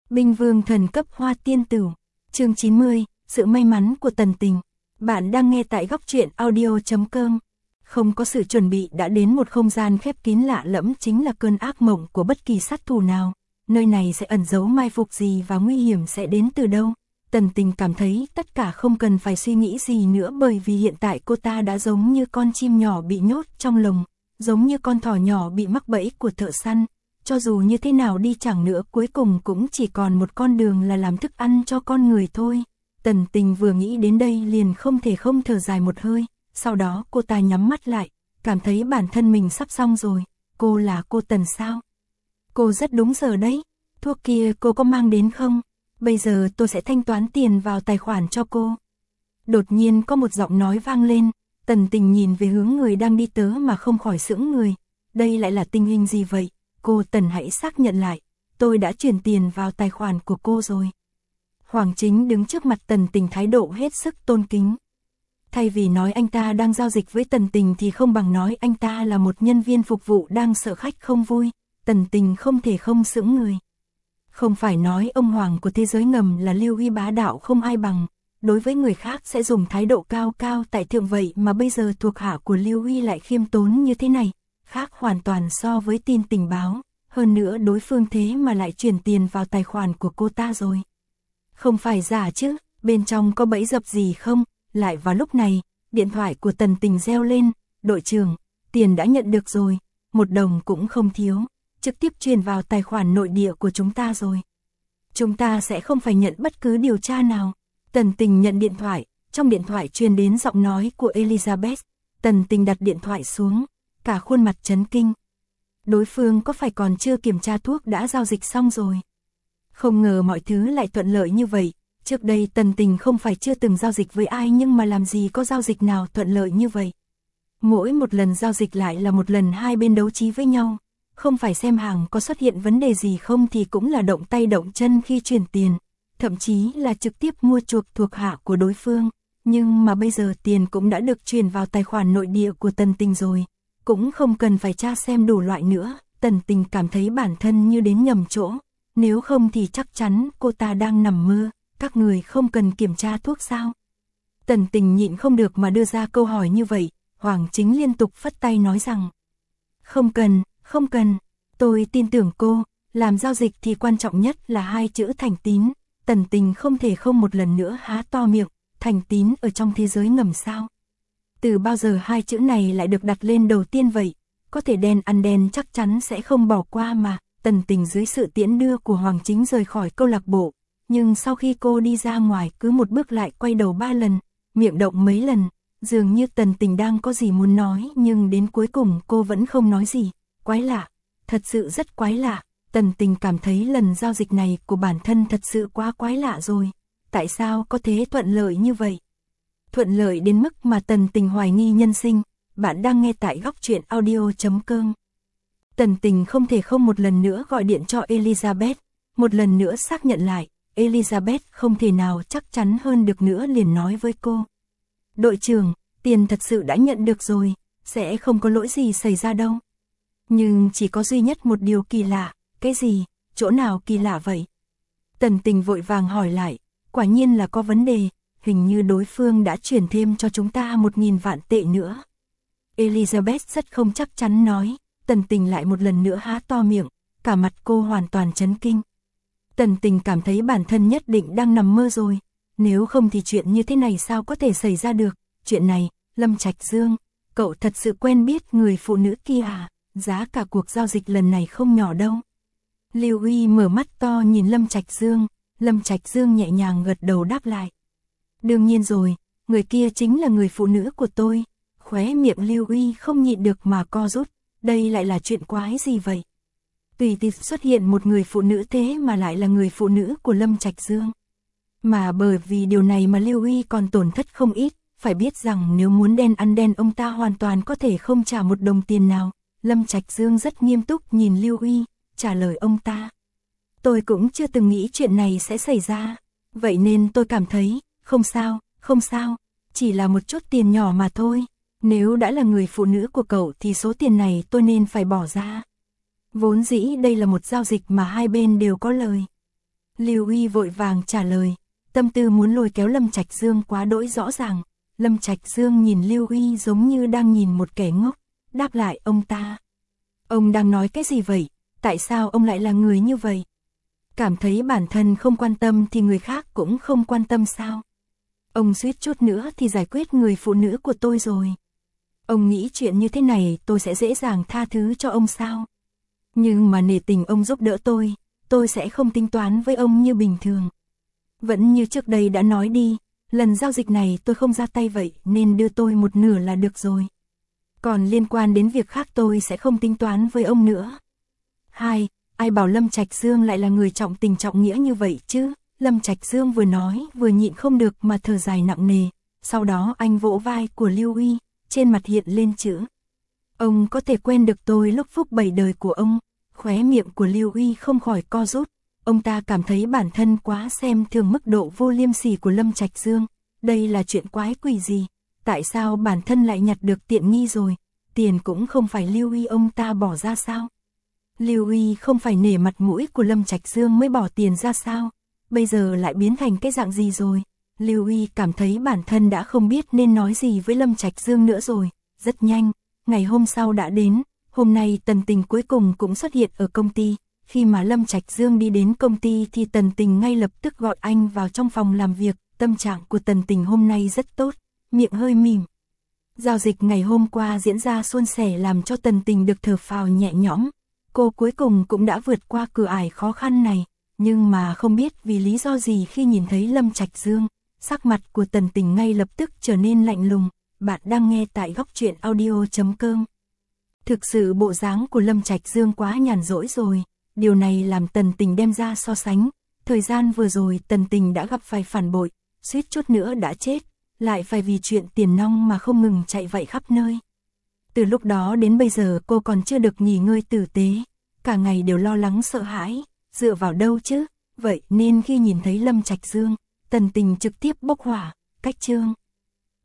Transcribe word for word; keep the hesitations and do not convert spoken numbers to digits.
Binh vương thần cấp hoa tiên tử. Chương chín mươi, sự may mắn của Tần Tình. Bạn đang nghe tại góc truyện audio chấm com. Không có sự chuẩn bị đã đến một không gian khép kín lạ lẫm chính là cơn ác mộng của bất kỳ sát thủ nào. Nơi này sẽ ẩn giấu mai phục gì và nguy hiểm sẽ đến từ đâu. Tần Tình cảm thấy tất cả không cần phải suy nghĩ gì nữa, bởi vì hiện tại cô ta đã giống như con chim nhỏ bị nhốt trong lồng, giống như con thỏ nhỏ bị mắc bẫy của thợ săn. Cho dù như thế nào đi chẳng nữa, cuối cùng cũng chỉ còn một con đường là làm thức ăn cho con người thôi. Tần Tình vừa nghĩ đến đây liền không thể không thở dài một hơi, sau đó cô ta nhắm mắt lại, cảm thấy bản thân mình sắp xong rồi. Cô là cô Tần sao? Cô rất đúng giờ đấy, thuốc kia cô có mang đến không? Bây giờ tôi sẽ thanh toán tiền vào tài khoản cho cô. Đột nhiên có một giọng nói vang lên, Tần Tình nhìn về hướng người đang đi tới mà không khỏi sững người. Đây lại là tình hình gì vậy? Cô Tần hãy xác nhận lại, tôi đã chuyển tiền vào tài khoản của cô rồi. Hoàng Chính đứng trước mặt Tần Tình thái độ hết sức tôn kính. Thay vì nói anh ta đang giao dịch với Tần Tình thì không bằng nói anh ta là một nhân viên phục vụ đang sợ khách không vui. Tần Tình không thể không sững người. Không phải nói ông hoàng của thế giới ngầm là Lưu Huy bá đạo không ai bằng, đối với người khác sẽ dùng thái độ cao cao tại thượng, vậy mà bây giờ thuộc hạ của Lưu Huy lại khiêm tốn như thế này, khác hoàn toàn so với tin tình báo, hơn nữa đối phương thế mà lại chuyển tiền vào tài khoản của cô ta rồi. Không phải giả chứ, bên trong có bẫy dập gì không? Lại vào lúc này, điện thoại của Tần Tình reo lên, đội trưởng, tiền đã nhận được rồi, một đồng cũng không thiếu, trực tiếp truyền vào tài khoản nội địa của chúng ta rồi. Chúng ta sẽ không phải nhận bất cứ điều tra nào. Tần Tình nhận điện thoại, trong điện thoại truyền đến giọng nói của Elizabeth. Tần Tình đặt điện thoại xuống, cả khuôn mặt chấn kinh. Đối phương có phải còn chưa kiểm tra thuốc đã giao dịch xong rồi? Không ngờ mọi thứ lại thuận lợi như vậy. Trước đây Tần Tình không phải chưa từng giao dịch với ai, nhưng mà làm gì có giao dịch nào thuận lợi như vậy. Mỗi một lần giao dịch lại là một lần hai bên đấu trí với nhau. Không phải xem hàng có xuất hiện vấn đề gì không thì cũng là động tay động chân khi chuyển tiền, thậm chí là trực tiếp mua chuộc thuộc hạ của đối phương. Nhưng mà bây giờ tiền cũng đã được chuyển vào tài khoản nội địa của Tần Tình rồi, cũng không cần phải tra xem đủ loại nữa. Tần Tình cảm thấy bản thân như đến nhầm chỗ, nếu không thì chắc chắn cô ta đang nằm mơ. Các người không cần kiểm tra thuốc sao? Tần Tình nhịn không được mà đưa ra câu hỏi như vậy. Hoàng Chính liên tục phất tay nói rằng không cần, không cần, tôi tin tưởng cô, làm giao dịch thì quan trọng nhất là hai chữ thành tín. Tần Tình không thể không một lần nữa há to miệng, thành tín ở trong thế giới ngầm sao? Từ bao giờ hai chữ này lại được đặt lên đầu tiên vậy? Có thể đen ăn đen chắc chắn sẽ không bỏ qua mà. Tần Tình dưới sự tiễn đưa của Hoàng Chính rời khỏi câu lạc bộ, nhưng sau khi cô đi ra ngoài cứ một bước lại quay đầu ba lần, miệng động mấy lần, dường như Tần Tình đang có gì muốn nói, nhưng đến cuối cùng cô vẫn không nói gì. Quái lạ, thật sự rất quái lạ. Tần Tình cảm thấy lần giao dịch này của bản thân thật sự quá quái lạ rồi. Tại sao có thế thuận lợi như vậy? Thuận lợi đến mức mà Tần Tình hoài nghi nhân sinh. Bạn đang nghe tại góc truyện audio chấm com. Tần Tình không thể không một lần nữa gọi điện cho Elizabeth, một lần nữa xác nhận lại. Elizabeth không thể nào chắc chắn hơn được nữa liền nói với cô. Đội trưởng, tiền thật sự đã nhận được rồi, sẽ không có lỗi gì xảy ra đâu. Nhưng chỉ có duy nhất một điều kỳ lạ. Cái gì? Chỗ nào kỳ lạ vậy? Tần Tình vội vàng hỏi lại. Quả nhiên là có vấn đề, hình như đối phương đã chuyển thêm cho chúng ta một nghìn vạn tệ nữa. Elizabeth rất không chắc chắn nói. Tần Tình lại một lần nữa há to miệng, cả mặt cô hoàn toàn chấn kinh. Tần Tình cảm thấy bản thân nhất định đang nằm mơ rồi. Nếu không thì chuyện như thế này sao có thể xảy ra được? Chuyện này, Lâm Trạch Dương, cậu thật sự quen biết người phụ nữ kia à? Giá cả cuộc giao dịch lần này không nhỏ đâu. Lưu Huy mở mắt to nhìn Lâm Trạch Dương. Lâm Trạch Dương nhẹ nhàng gật đầu đáp lại. Đương nhiên rồi, người kia chính là người phụ nữ của tôi. Khóe miệng Lưu Huy không nhịn được mà co rút. Đây lại là chuyện quái gì vậy? Tùy tiện xuất hiện một người phụ nữ thế mà lại là người phụ nữ của Lâm Trạch Dương. Mà bởi vì điều này mà Lưu Huy còn tổn thất không ít. Phải biết rằng nếu muốn đen ăn đen ông ta hoàn toàn có thể không trả một đồng tiền nào. Lâm Trạch Dương rất nghiêm túc nhìn Lưu Huy, trả lời ông ta. Tôi cũng chưa từng nghĩ chuyện này sẽ xảy ra. Vậy nên tôi cảm thấy, không sao, không sao, chỉ là một chút tiền nhỏ mà thôi. Nếu đã là người phụ nữ của cậu thì số tiền này tôi nên phải bỏ ra. Vốn dĩ đây là một giao dịch mà hai bên đều có lời. Lưu Uy vội vàng trả lời, tâm tư muốn lôi kéo Lâm Trạch Dương quá đỗi rõ ràng. Lâm Trạch Dương nhìn Lưu Uy giống như đang nhìn một kẻ ngốc, đáp lại ông ta. Ông đang nói cái gì vậy? Tại sao ông lại là người như vậy? Cảm thấy bản thân không quan tâm thì người khác cũng không quan tâm sao? Ông suýt chút nữa thì giải quyết người phụ nữ của tôi rồi. Ông nghĩ chuyện như thế này tôi sẽ dễ dàng tha thứ cho ông sao? Nhưng mà nể tình ông giúp đỡ tôi, tôi sẽ không tính toán với ông như bình thường. Vẫn như trước đây đã nói đi, lần giao dịch này tôi không ra tay vậy nên đưa tôi một nửa là được rồi. Còn liên quan đến việc khác tôi sẽ không tính toán với ông nữa. Hai, ai bảo Lâm Trạch Dương lại là người trọng tình trọng nghĩa như vậy chứ? Lâm Trạch Dương vừa nói vừa nhịn không được mà thở dài nặng nề. Sau đó anh vỗ vai của Lưu Uy, trên mặt hiện lên chữ. Ông có thể quen được tôi lúc phúc bảy đời của ông. Khóe miệng của Lưu Uy không khỏi co rút. Ông ta cảm thấy bản thân quá xem thường mức độ vô liêm sỉ của Lâm Trạch Dương. Đây là chuyện quái quỷ gì? Tại sao bản thân lại nhặt được tiện nghi rồi? Tiền cũng không phải Lưu Uy ông ta bỏ ra sao? Lưu Uy không phải nể mặt mũi của Lâm Trạch Dương mới bỏ tiền ra sao? Bây giờ lại biến thành cái dạng gì rồi? Lưu Uy cảm thấy bản thân đã không biết nên nói gì với Lâm Trạch Dương nữa rồi. Rất nhanh, ngày hôm sau đã đến. Hôm nay Tần Tình cuối cùng cũng xuất hiện ở công ty. Khi mà Lâm Trạch Dương đi đến công ty thì Tần Tình ngay lập tức gọi anh vào trong phòng làm việc. Tâm trạng của Tần Tình hôm nay rất tốt, miệng hơi mỉm. Giao dịch ngày hôm qua diễn ra suôn sẻ làm cho Tần Tình được thở phào nhẹ nhõm. Cô cuối cùng cũng đã vượt qua cửa ải khó khăn này, nhưng mà không biết vì lý do gì khi nhìn thấy Lâm Trạch Dương, sắc mặt của Tần Tình ngay lập tức trở nên lạnh lùng. Bạn đang nghe tại góc truyện audio chấm com. Thực sự bộ dáng của Lâm Trạch Dương quá nhàn rỗi rồi, điều này làm Tần Tình đem ra so sánh. Thời gian vừa rồi Tần Tình đã gặp phải phản bội, suýt chút nữa đã chết, lại phải vì chuyện tiền nong mà không ngừng chạy vậy khắp nơi. Từ lúc đó đến bây giờ cô còn chưa được nghỉ ngơi tử tế, cả ngày đều lo lắng sợ hãi, dựa vào đâu chứ? Vậy nên khi nhìn thấy Lâm Trạch Dương, Tần Tình trực tiếp bốc hỏa, cách chương.